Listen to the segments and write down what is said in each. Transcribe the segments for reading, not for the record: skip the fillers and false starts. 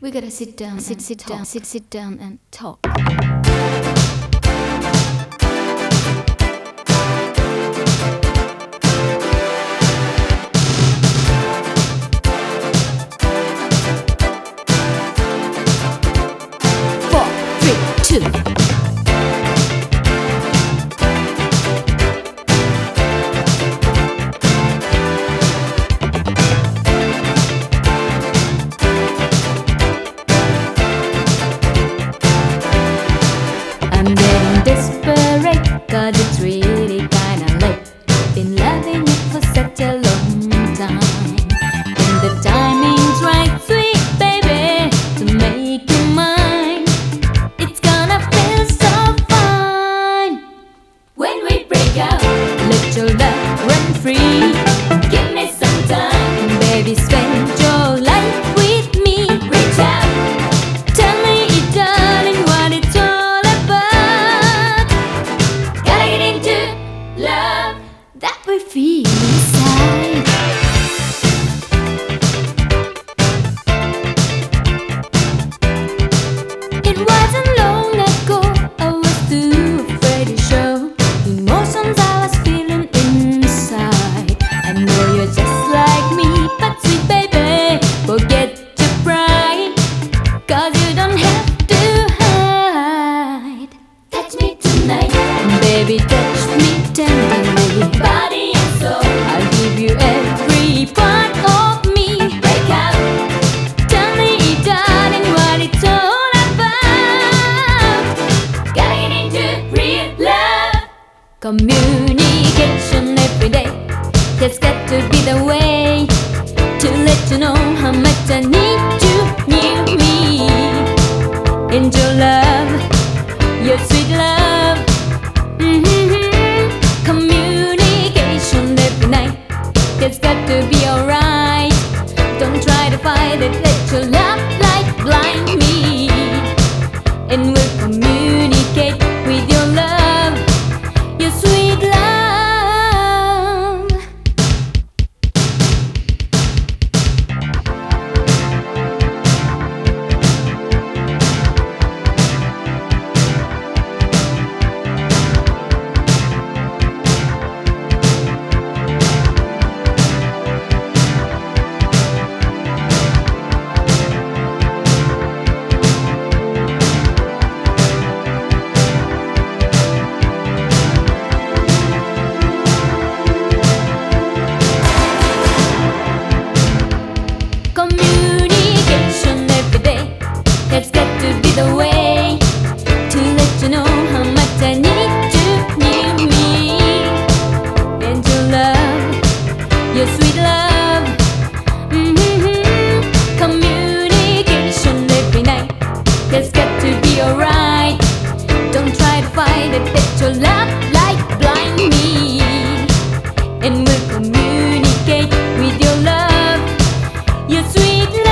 We gotta sit down, sit down and talk. 4, 3, 2. I'm getting desperate, 'cause it's really kinda late. Been loving you for such a long time. And the timing's right, sweet baby, to make you mine. It's gonna feel so fine when we break out. Let your love run free. Give me some time, baby, spend your life with me. Reach out, tell me, darling, what it's all about. Gotta get into love that we feel inside. It wasn't long ago I was too afraid to show emotions I was feeling inside. I know you're just like me, but sweet baby, forget your pride, 'cause you don't have to hide. Touch me tonight, baby, touch me tenderly, body and soul. I'll give you every part of me. Break out, tell me, darling, what it's all about. Gotta get into real love. Communication every day, that's got to be the way to let you know how much I need you near me. And your love, your sweet love. Communication every night, it's got to be alright. Don't try to fight it, let your love light blind me. And we'll communicate with your love, your sweet love. Communication every day, it's got to be the way to let you know how much I need you near me. And your love, your sweet love. Communication every night, it's got to be alright. Don't try to fight it, let your love light blind me. And we'll communicate with your love, your sweet love.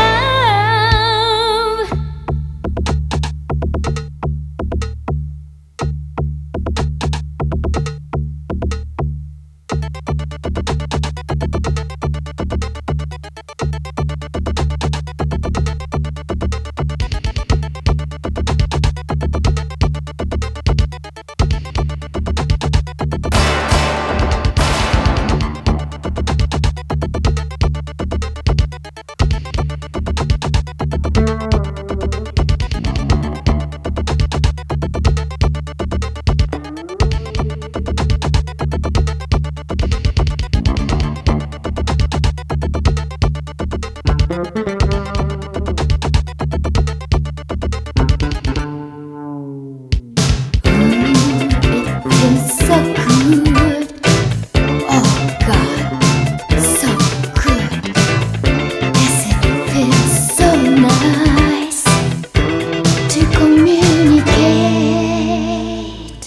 It feels so good. Oh God, so good. Yes, it feels so nice to communicate.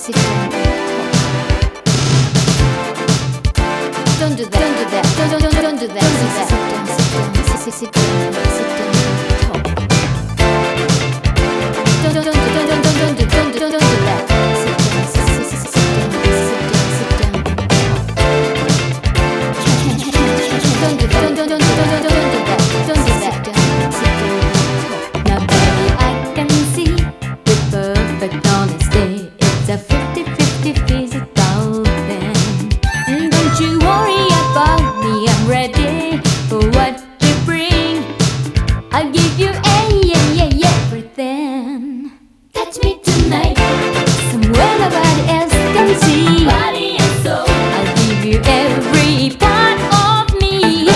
sit down. Don't do that. Don't do that. Don't do that. Sit down. Sit down. Talk. Don't do that. Sit down. Sit down. Now baby, I can see we're perfect on this day. It's a 50-50 physical thing. Don't you worry about me, I'm ready for what you bring. I'll give you everything. Touch me tonight, somewhere nobody else can see. Body and soul, I'll give you every part of me.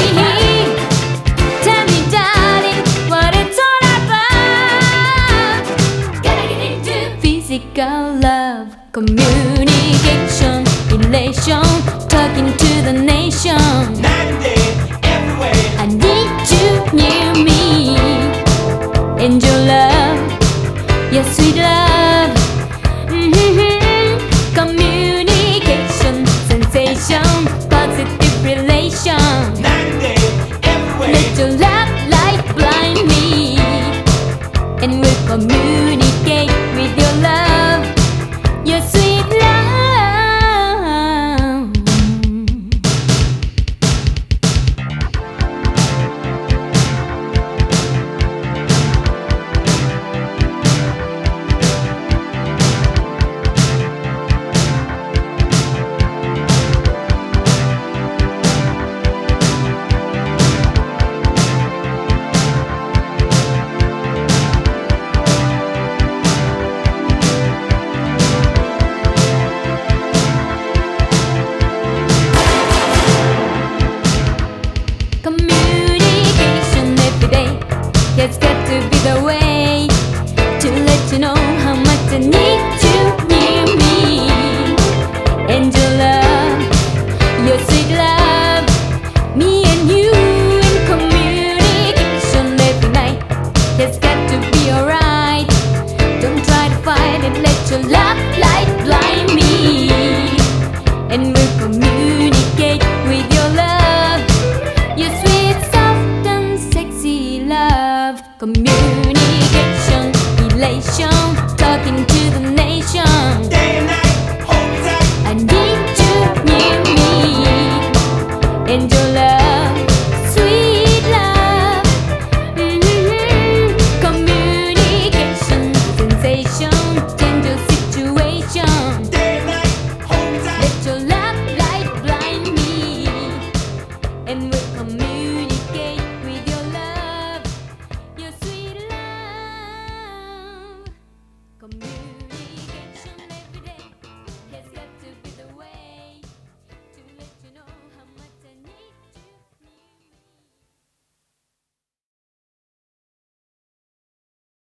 Tell me, darling, what it's all about. Gotta get into physical love, communication, elation, talking to the nation. Night and day, everywhere. I need you near me. Angel love, your sweet love. Communication, sensation, positive relation. Night and day, everywhere. Let your love light blind me, and we'll communicate with your love, your sweet love. Communication every day, it's got to be the way to let you know how much I need you near me. Angel love, your sweet love, me and you in communication every night. It's got to be alright. Don't try to fight it, let your love light blind me, and we'll communicate with your love, your sweet, soft and sexy love. Communication, elation, talking to the nation. Day and night, hold me tight. I need you near me. Angel love, sweet love. Communication, sensation, change your situation. Day and night, hold me tight. Let your love light blind me, and we'll